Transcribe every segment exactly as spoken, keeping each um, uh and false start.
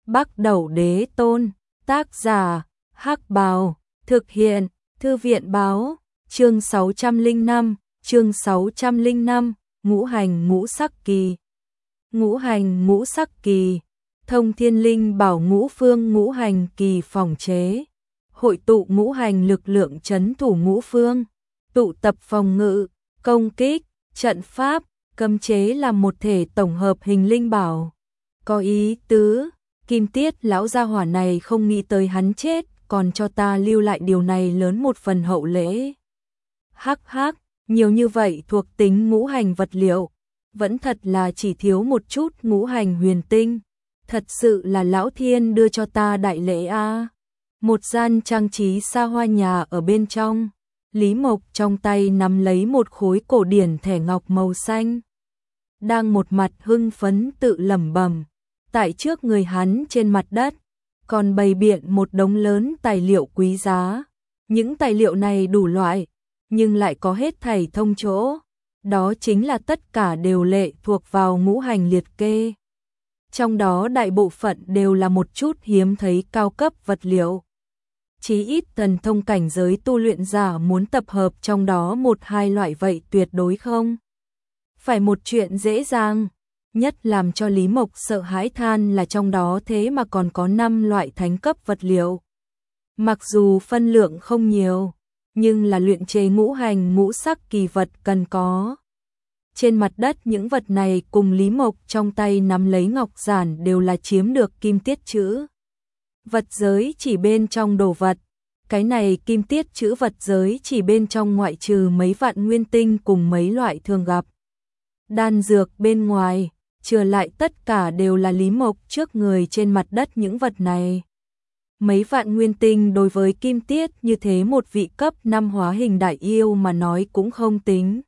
Bắc Đẩu Đế Tôn, tác giả, Hắc Bào, thực hiện, Thư viện báo, chương sáu trăm lẻ năm, chương sáu trăm lẻ năm, ngũ hành ngũ sắc kỳ. Ngũ hành ngũ sắc kỳ, Thông Thiên Linh Bảo ngũ phương ngũ hành kỳ phòng chế, hội tụ ngũ hành lực lượng trấn thủ ngũ phương, tụ tập phòng ngự, công kích, trận pháp, cấm chế là một thể tổng hợp hình linh bảo. Có ý tứ, Kim Tiết lão gia hỏa này không nghĩ tới hắn chết, còn cho ta lưu lại điều này lớn một phần hậu lễ. Hắc hắc, nhiều như vậy thuộc tính ngũ hành vật liệu, vẫn thật là chỉ thiếu một chút ngũ hành huyền tinh. Thật sự là lão thiên đưa cho ta đại lễ a. Một gian trang trí xa hoa nhà ở bên trong, Lý Mộc trong tay nắm lấy một khối cổ điển thẻ ngọc màu xanh, đang một mặt hưng phấn tự lẩm bẩm. Tại trước người hắn trên mặt đất còn bày biện một đống lớn tài liệu quý giá. Những tài liệu này đủ loại, nhưng lại có hết thảy thông chỗ. Đó chính là tất cả đều lệ thuộc vào ngũ hành liệt kê. Trong đó đại bộ phận đều là một chút hiếm thấy cao cấp vật liệu. Chí ít thần thông cảnh giới tu luyện giả muốn tập hợp trong đó một hai loại vậy tuyệt đối không phải một chuyện dễ dàng. Nhất làm cho Lý Mộc sợ hãi than là trong đó thế mà còn có năm loại thánh cấp vật liệu. Mặc dù phân lượng không nhiều, nhưng là luyện chế ngũ hành ngũ sắc kỳ vật cần có. Trên mặt đất những vật này cùng Lý Mộc trong tay nắm lấy ngọc giản đều là chiếm được kim tiết chữ vật giới chỉ bên trong đồ vật. Cái này kim tiết chữ vật giới chỉ bên trong ngoại trừ mấy vạn nguyên tinh cùng mấy loại thường gặp đan dược bên ngoài, trừ lại tất cả đều là Lý Mộc trước người trên mặt đất những vật này. Mấy vạn nguyên tinh đối với kim tiết như thế một vị cấp năm hóa hình đại yêu mà nói cũng không tính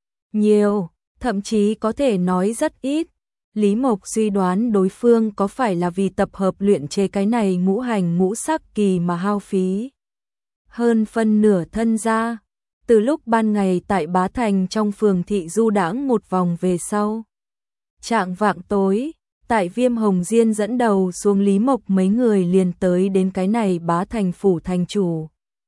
nhiều, thậm chí có thể nói rất ít. Lý Mộc suy đoán đối phương có phải là vì tập hợp luyện chế cái này ngũ hành ngũ sắc kỳ mà hao phí hơn phân nửa thân gia. Từ lúc ban ngày tại Bá Thành trong phường thị du đãng một vòng về sau, chạng vạng tối, tại Viêm Hồng Diên dẫn đầu xuống Lý Mộc mấy người liền tới đến cái này Bá Thành phủ thành chủ.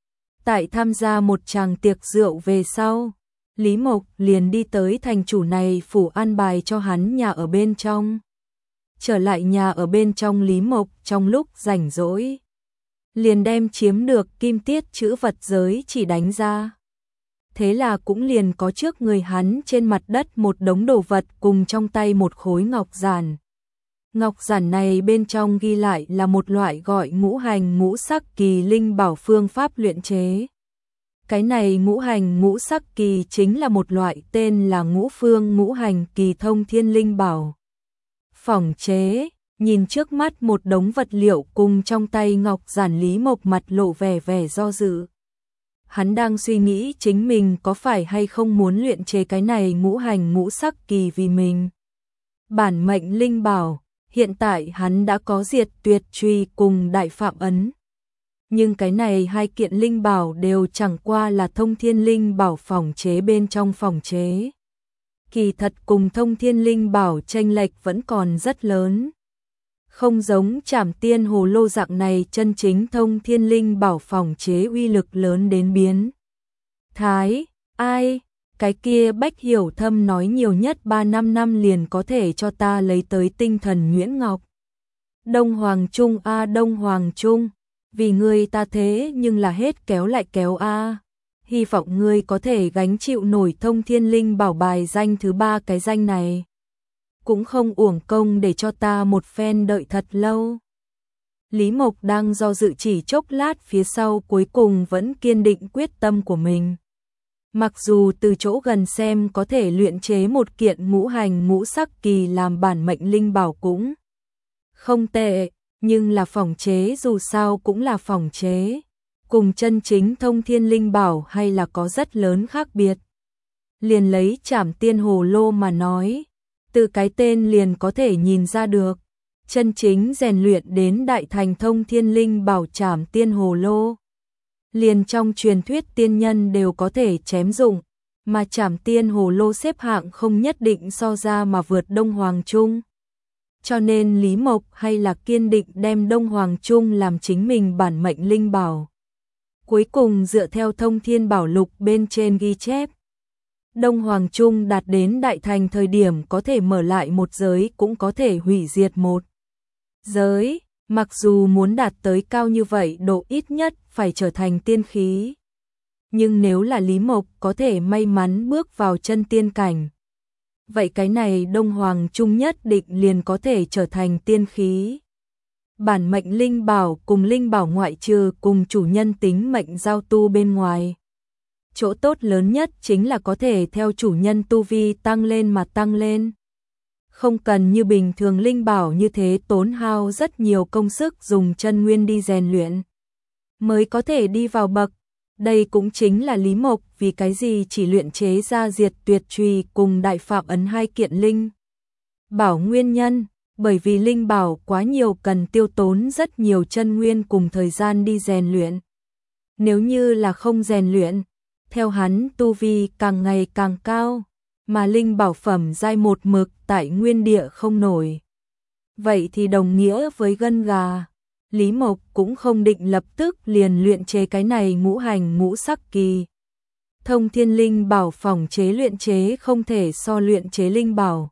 Tại tham gia một tràng tiệc rượu về sau, Lý Mộc liền đi tới thành chủ này phủ an bài cho hắn nhà ở bên trong. Trở lại nhà ở bên trong, Lý Mộc trong lúc rảnh rỗi liền đem chiếm được kim tiết chữ vật giới chỉ đánh ra. Thế là cũng liền có trước người hắn trên mặt đất một đống đồ vật cùng trong tay một khối ngọc giản. Ngọc giản này bên trong ghi lại là một loại gọi ngũ hành ngũ sắc kỳ linh bảo phương pháp luyện chế. Cái này ngũ hành ngũ sắc kỳ chính là một loại tên là ngũ phương ngũ hành kỳ thông thiên linh bảo. Phỏng chế, nhìn trước mắt một đống vật liệu cùng trong tay ngọc giản, Lý Mộc mặt lộ vẻ vẻ do dự. Hắn đang suy nghĩ chính mình có phải hay không muốn luyện chế cái này ngũ hành ngũ sắc kỳ vì mình bản mệnh linh bảo. Hiện tại hắn đã có diệt tuyệt truy cùng đại phạm ấn, nhưng cái này hai kiện linh bảo đều chẳng qua là thông thiên linh bảo phỏng chế bên trong phỏng chế. Kỳ thật cùng thông thiên linh bảo chênh lệch vẫn còn rất lớn. Không giống Trảm Tiên Hồ Lô dạng này chân chính thông thiên linh bảo phỏng chế uy lực lớn đến biến thái. Ai, cái kia Bách Hiểu Thâm nói nhiều nhất ba năm năm liền có thể cho ta lấy tới tinh thần nhuyễn ngọc. Đông Hoàng Trung a à, Đông Hoàng Trung, vì ngươi ta thế nhưng là hết kéo lại kéo a. À. Hy vọng ngươi có thể gánh chịu nổi thông thiên linh bảo bài danh thứ ba, cái danh này cũng không uổng công để cho ta một phen đợi thật lâu. Lý Mộc đang do dự chỉ chốc lát phía sau cuối cùng vẫn kiên định quyết tâm của mình. Mặc dù từ chỗ gần xem có thể luyện chế một kiện ngũ hành ngũ sắc kỳ làm bản mệnh linh bảo cũng không tệ, nhưng là phỏng chế dù sao cũng là phỏng chế, cùng chân chính thông thiên linh bảo hay là có rất lớn khác biệt. Liền lấy Trảm Tiên Hồ Lô mà nói, từ cái tên liền có thể nhìn ra được, chân chính rèn luyện đến đại thành thông thiên linh bảo Trảm Tiên Hồ Lô, liền trong truyền thuyết tiên nhân đều có thể chém dụng, mà Trảm Tiên Hồ Lô xếp hạng không nhất định so ra mà vượt Đông Hoàng Trung. cho nên Lý Mộc hay là kiên định đem Đông Hoàng Trung làm chính mình bản mệnh linh bảo. Cuối cùng dựa theo Thông Thiên Bảo Lục bên trên ghi chép, Đông Hoàng Trung đạt đến đại thành thời điểm có thể mở lại một giới cũng có thể hủy diệt một giới, mặc dù muốn đạt tới cao như vậy độ ít nhất phải trở thành tiên khí. Nhưng nếu là Lý Mộc có thể may mắn bước vào chân tiên cảnh, vậy cái này Đông Hoàng Trung nhất định liền có thể trở thành tiên khí. Bản mệnh linh bảo cùng linh bảo ngoại trừ cùng chủ nhân tính mệnh giao tu bên ngoài, chỗ tốt lớn nhất chính là có thể theo chủ nhân tu vi tăng lên mà tăng lên. Không cần như bình thường linh bảo như thế tốn hao rất nhiều công sức dùng chân nguyên đi rèn luyện mới có thể đi vào bậc. Đây cũng chính là Lý Mộc vì cái gì chỉ luyện chế ra Diệt Tuyệt Chùy cùng Đại Phạm Ấn hai kiện linh bảo nguyên nhân, bởi vì linh bảo quá nhiều cần tiêu tốn rất nhiều chân nguyên cùng thời gian đi rèn luyện. Nếu như là không rèn luyện, theo hắn tu vi càng ngày càng cao, mà linh bảo phẩm giai một mực tại nguyên địa không nổi, vậy thì đồng nghĩa với gân gà. Lý Mộc cũng không định lập tức liền luyện chế cái này ngũ hành ngũ sắc kỳ Thông Thiên linh bảo, phỏng chế luyện chế không thể so luyện chế linh bảo,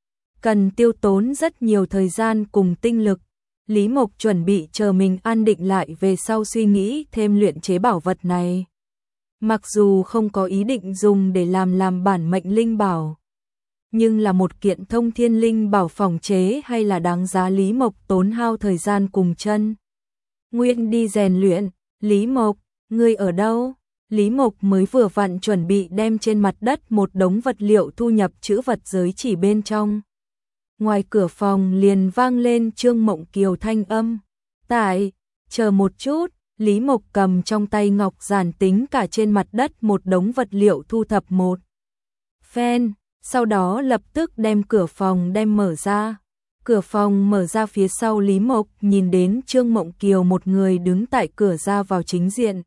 cần tiêu tốn rất nhiều thời gian cùng tinh lực. Lý Mộc chuẩn bị chờ mình an định lại về sau suy nghĩ thêm luyện chế bảo vật này. Mặc dù không có ý định dùng để làm làm bản mệnh linh bảo, nhưng là một kiện Thông Thiên linh bảo phỏng chế hay là đáng giá Lý Mộc tốn hao thời gian cùng chân nguyên đi rèn luyện. Lý Mộc, ngươi ở đâu? Lý Mộc mới vừa vặn chuẩn bị đem trên mặt đất một đống vật liệu thu nhập trữ vật giới chỉ bên trong. Ngoài cửa phòng liền vang lên Trương Mộng Kiều thanh âm. Tại, chờ một chút. Lý Mộc cầm trong tay ngọc giản tính cả trên mặt đất một đống vật liệu thu thập một phen, sau đó lập tức đem cửa phòng đem mở ra. Cửa phòng mở ra phía sau Lý Mộc nhìn đến Trương Mộng Kiều một người đứng tại cửa ra vào chính diện.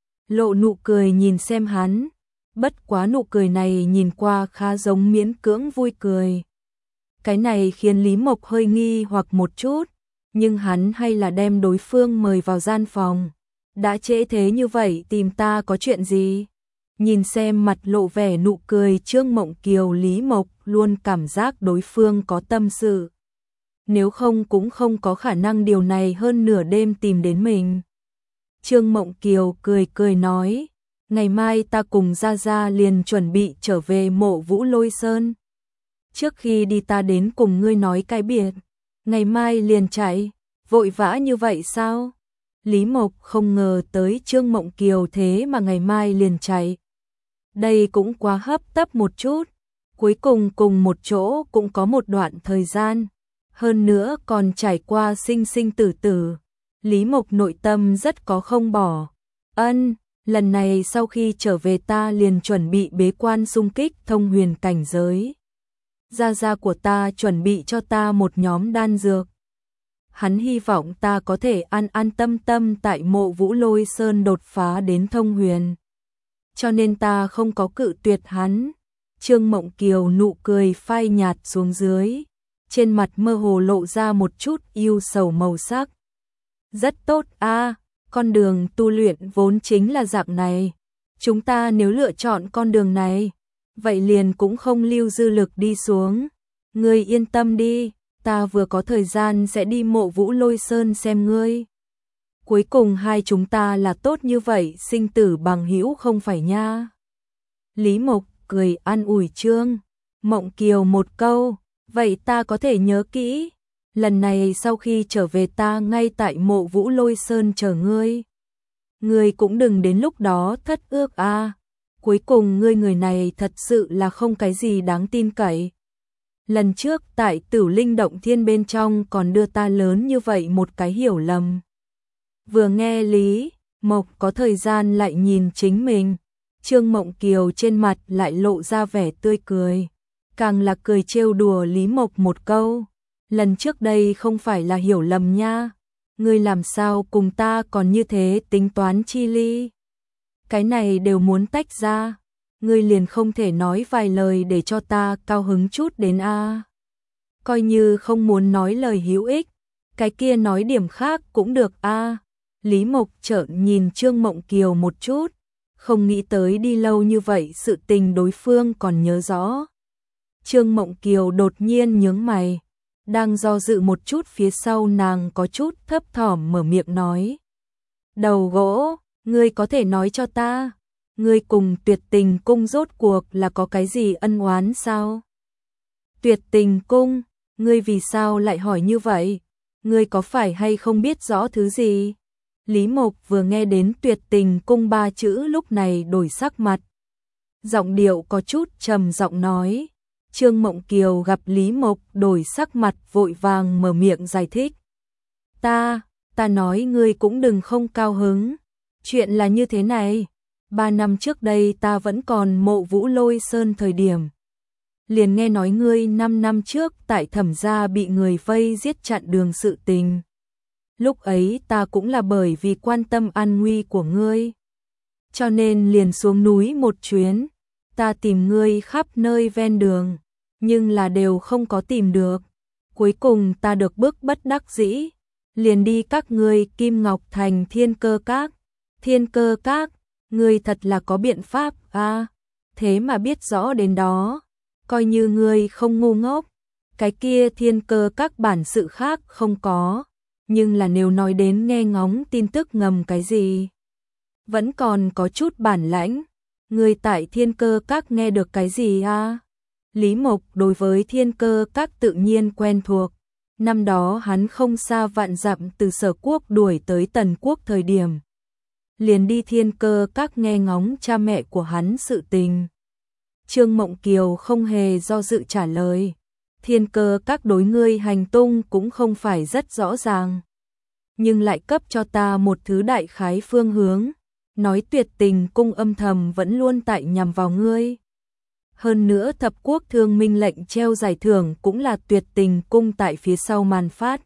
Lộ nụ cười nhìn xem hắn, bất quá nụ cười này nhìn qua khá giống miễn cưỡng vui cười. Cái này khiến Lý Mộc hơi nghi hoặc một chút, nhưng hắn hay là đem đối phương mời vào gian phòng. Đã trễ thế như vậy tìm ta có chuyện gì? Nhìn xem mặt lộ vẻ nụ cười Trương Mộng Kiều, Lý Mộc luôn cảm giác đối phương có tâm sự. Nếu không cũng không có khả năng điều này hơn nửa đêm tìm đến mình. Trương Mộng Kiều cười cười nói, ngày mai ta cùng Gia Gia liền chuẩn bị trở về Mộ Vũ Lôi Sơn. Trước khi đi ta đến cùng ngươi nói cái biệt, ngày mai liền chạy, vội vã như vậy sao? Lý Mộc không ngờ tới Trương Mộng Kiều thế mà ngày mai liền chạy. Đây cũng quá hấp tấp một chút, cuối cùng cùng một chỗ cũng có một đoạn thời gian, hơn nữa còn trải qua sinh sinh tử tử. Lý Mộc nội tâm rất có không bỏ. Ân, lần này sau khi trở về ta liền chuẩn bị bế quan xung kích thông huyền cảnh giới. Gia gia của ta chuẩn bị cho ta một nhóm đan dược. Hắn hy vọng ta có thể an an tâm tâm tại Mộ Vũ Lôi Sơn đột phá đến thông huyền. Cho nên ta không có cự tuyệt hắn. Trương Mộng Kiều nụ cười phai nhạt xuống dưới, trên mặt mơ hồ lộ ra một chút ưu sầu màu sắc. Rất tốt a, con đường tu luyện vốn chính là dạng này. Chúng ta nếu lựa chọn con đường này, vậy liền cũng không lưu dư lực đi xuống. Ngươi yên tâm đi, ta vừa có thời gian sẽ đi Mộ Vũ Lôi Sơn xem ngươi. Cuối cùng hai chúng ta là tốt như vậy, sinh tử bằng hữu không phải nha. Lý Mộc cười an ủi Trương Mộng Kiều một câu, vậy ta có thể nhớ kỹ. Lần này sau khi trở về ta ngay tại Mộ Vũ Lôi Sơn chờ ngươi. Ngươi cũng đừng đến lúc đó thất ước a. À. Cuối cùng ngươi người này thật sự là không cái gì đáng tin cậy. Lần trước tại Tử Linh Động Thiên bên trong còn đưa ta lớn như vậy một cái hiểu lầm. Vừa nghe Lý Mộc có thời gian lại nhìn chính mình, Trương Mộng Kiều trên mặt lại lộ ra vẻ tươi cười, càng là cười trêu đùa Lý Mộc một câu. Lần trước đây không phải là hiểu lầm nha, ngươi làm sao cùng ta còn như thế tính toán chi ly. Cái này đều muốn tách ra, ngươi liền không thể nói vài lời để cho ta cao hứng chút đến a? coi như không muốn nói lời hữu ích, cái kia nói điểm khác cũng được a. Lý Mộc trợn nhìn Trương Mộng Kiều một chút, không nghĩ tới đi lâu như vậy sự tình đối phương còn nhớ rõ. Trương Mộng Kiều đột nhiên nhướng mày, đang do dự một chút phía sau nàng có chút thấp thỏm mở miệng nói. Đầu gỗ, ngươi có thể nói cho ta, ngươi cùng Tuyệt Tình Cung rốt cuộc là có cái gì ân oán sao? Tuyệt Tình Cung, ngươi vì sao lại hỏi như vậy? Ngươi có phải hay không biết rõ thứ gì? Lý Mộc vừa nghe đến Tuyệt Tình Cung ba chữ lúc này đổi sắc mặt. Giọng điệu có chút trầm giọng nói. Trương Mộng Kiều gặp Lý Mộc đổi sắc mặt vội vàng mở miệng giải thích. Ta, ta nói ngươi cũng đừng không cao hứng. Chuyện là như thế này, ba năm trước đây ta vẫn còn mộ Vũ Lôi Sơn thời điểm. Liền nghe nói ngươi năm năm trước tại Thẩm gia bị người vây giết chặn đường sự tình. Lúc ấy ta cũng là bởi vì quan tâm an nguy của ngươi. Cho nên liền xuống núi một chuyến, ta tìm ngươi khắp nơi ven đường, nhưng là đều không có tìm được. Cuối cùng ta được bức bất đắc dĩ, liền đi các ngươi Kim Ngọc Thành Thiên Cơ Các. Thiên Cơ Các, ngươi thật là có biện pháp a, thế mà biết rõ đến đó, coi như ngươi không ngu ngốc. Cái kia Thiên Cơ Các bản sự khác không có, nhưng là nếu nói đến nghe ngóng tin tức ngầm cái gì, vẫn còn có chút bản lãnh. Ngươi tại Thiên Cơ Các nghe được cái gì a? Lý Mộc đối với Thiên Cơ Các tự nhiên quen thuộc. Năm đó hắn không xa vạn dặm từ Sở Quốc đuổi tới Tần Quốc thời điểm, liền đi Thiên Cơ Các nghe ngóng cha mẹ của hắn sự tình. Trương Mộng Kiều không hề do dự trả lời. Thiên Cơ Các đối ngươi hành tung cũng không phải rất rõ ràng, nhưng lại cấp cho ta một thứ đại khái phương hướng, nói Tuyệt Tình Cung âm thầm vẫn luôn tại nhằm vào ngươi. Hơn nữa thập quốc thương minh lệnh treo giải thưởng cũng là Tuyệt Tình Cung tại phía sau màn phát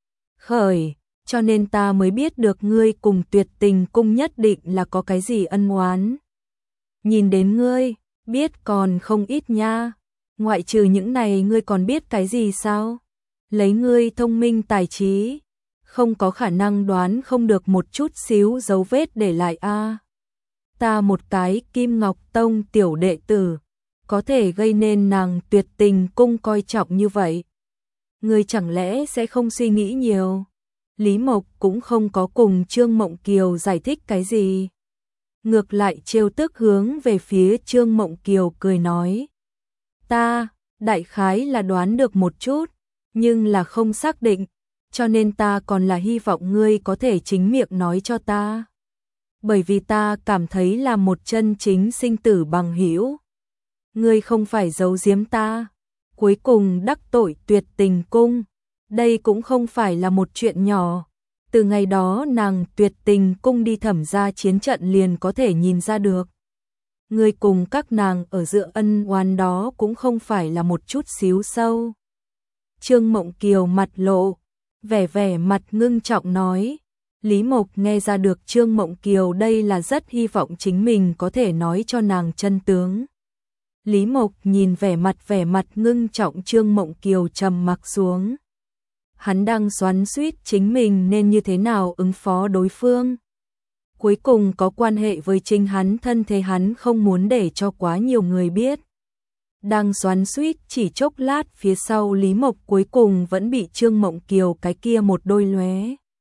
khởi, cho nên ta mới biết được ngươi cùng Tuyệt Tình Cung nhất định là có cái gì ân oán. Nhìn đến ngươi, biết còn không ít nha. Ngoại trừ những này ngươi còn biết cái gì sao? Lấy ngươi thông minh tài trí, không có khả năng đoán không được một chút xíu dấu vết để lại a. Ta một cái Kim Ngọc Tông tiểu đệ tử, có thể gây nên nàng Tuyệt Tình Cung coi trọng như vậy. Ngươi chẳng lẽ sẽ không suy nghĩ nhiều? Lý Mộc cũng không có cùng Trương Mộng Kiều giải thích cái gì. Ngược lại trêu tức hướng về phía Trương Mộng Kiều cười nói. Ta, đại khái là đoán được một chút, nhưng là không xác định, cho nên ta còn là hy vọng ngươi có thể chính miệng nói cho ta. Bởi vì ta cảm thấy là một chân chính sinh tử bằng hữu. Ngươi không phải giấu giếm ta, cuối cùng đắc tội Tuyệt Tình Cung, đây cũng không phải là một chuyện nhỏ. Từ ngày đó nàng Tuyệt Tình Cung đi Thẩm gia chiến trận liền có thể nhìn ra được. Ngươi cùng các nàng ở giữa ân oán đó cũng không phải là một chút xíu sâu. Trương Mộng Kiều mặt lộ, vẻ vẻ mặt ngưng trọng nói. Lý Mộc nghe ra được Trương Mộng Kiều đây là rất hy vọng chính mình có thể nói cho nàng chân tướng. Lý Mộc nhìn vẻ mặt vẻ mặt ngưng trọng Trương Mộng Kiều trầm mặc xuống. Hắn đang xoắn xuýt chính mình nên như thế nào ứng phó đối phương. Cuối cùng có quan hệ với chính hắn thân thế hắn không muốn để cho quá nhiều người biết. Đang xoắn xuýt chỉ chốc lát phía sau Lý Mộc cuối cùng vẫn bị Trương Mộng Kiều cái kia một đôi lóe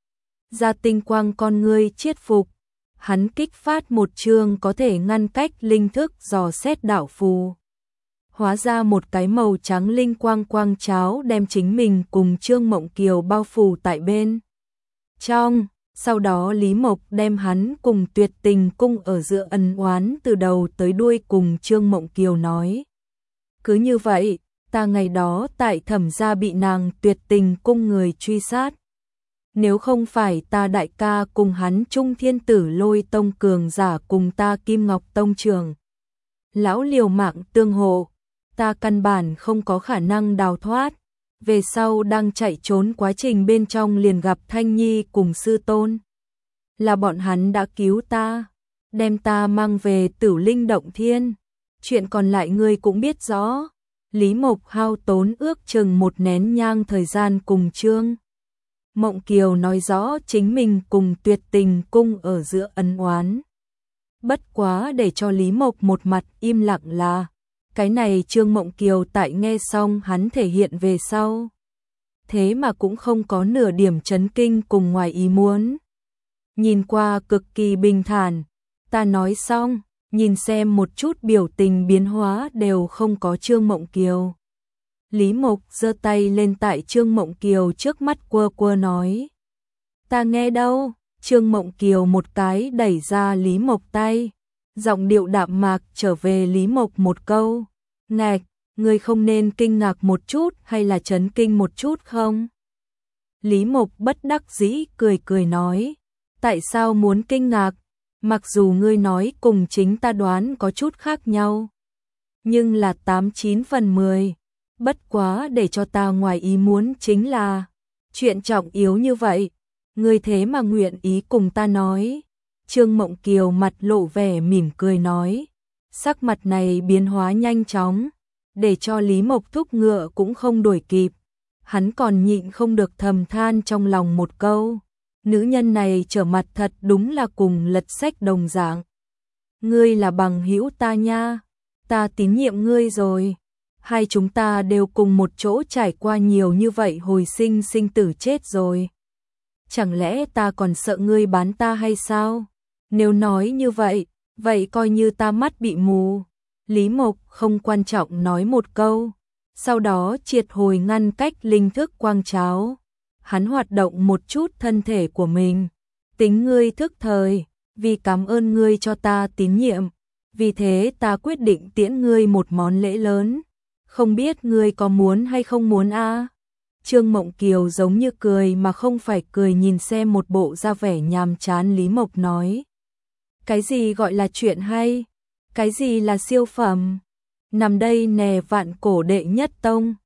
ra tinh quang con ngươi chiết phục. Hắn kích phát một chương có thể ngăn cách linh thức dò xét đạo phù. Hóa ra một cái màu trắng linh quang quang cháo đem chính mình cùng Trương Mộng Kiều bao phủ tại bên trong. Sau đó Lý Mộc đem hắn cùng Tuyệt Tình Cung ở giữa ân oán từ đầu tới đuôi cùng Trương Mộng Kiều nói. Cứ như vậy, ta ngày đó tại Thẩm gia bị nàng Tuyệt Tình Cung người truy sát. Nếu không phải ta đại ca cùng hắn Trung Thiên Tử Lôi Tông cường giả cùng ta Kim Ngọc Tông trường lão liều mạng tương hộ, ta căn bản không có khả năng đào thoát. Về sau đang chạy trốn quá trình bên trong liền gặp Thanh Nhi cùng sư tôn. Là bọn hắn đã cứu ta, đem ta mang về Tử Linh Động Thiên. Chuyện còn lại ngươi cũng biết rõ. Lý Mộc hao tốn ước chừng một nén nhang thời gian cùng Trương Mộng Kiều nói rõ chính mình cùng Tuyệt Tình cung ở giữa ân oán. Bất quá để cho Lý Mộc một mặt im lặng là, cái này Trương Mộng Kiều tại nghe xong hắn thể hiện về sau. Thế mà cũng không có nửa điểm chấn kinh cùng ngoài ý muốn. Nhìn qua cực kỳ bình thản, ta nói xong, nhìn xem một chút biểu tình biến hóa đều không có Trương Mộng Kiều. Lý Mộc giơ tay lên tại Trương Mộng Kiều trước mắt quơ quơ nói. Ta nghe đâu, Trương Mộng Kiều một cái đẩy ra Lý Mộc tay, giọng điệu đạm mạc trở về Lý Mộc một câu. Ngạch, ngươi không nên kinh ngạc một chút hay là chấn kinh một chút không? Lý Mộc bất đắc dĩ cười cười nói. Tại sao muốn kinh ngạc? Mặc dù ngươi nói cùng chính ta đoán có chút khác nhau, nhưng là tám chín phần mười. Bất quá để cho ta ngoài ý muốn chính là, chuyện trọng yếu như vậy, ngươi thế mà nguyện ý cùng ta nói. Trương Mộng Kiều mặt lộ vẻ mỉm cười nói, sắc mặt này biến hóa nhanh chóng, để cho Lý Mộc thúc ngựa cũng không đuổi kịp. Hắn còn nhịn không được thầm than trong lòng một câu, nữ nhân này trở mặt thật đúng là cùng lật sách đồng dạng. Ngươi là bằng hữu ta nha, ta tín nhiệm ngươi rồi. Hai chúng ta đều cùng một chỗ trải qua nhiều như vậy hồi sinh sinh tử chết rồi. Chẳng lẽ ta còn sợ ngươi bán ta hay sao? Nếu nói như vậy, vậy coi như ta mắt bị mù. Lý Mộc không quan trọng nói một câu, sau đó triệt hồi ngăn cách linh thức quang cháo. Hắn hoạt động một chút thân thể của mình. Tính ngươi thức thời, vì cảm ơn ngươi cho ta tín nhiệm. Vì thế ta quyết định tiễn ngươi một món lễ lớn. Không biết ngươi có muốn hay không muốn a? À? Trương Mộng Kiều giống như cười mà không phải cười nhìn xem một bộ da vẻ nhàm chán Lý Mộc nói. Cái gì gọi là chuyện hay? Cái gì là siêu phẩm? Nằm đây nè vạn cổ đệ nhất tông,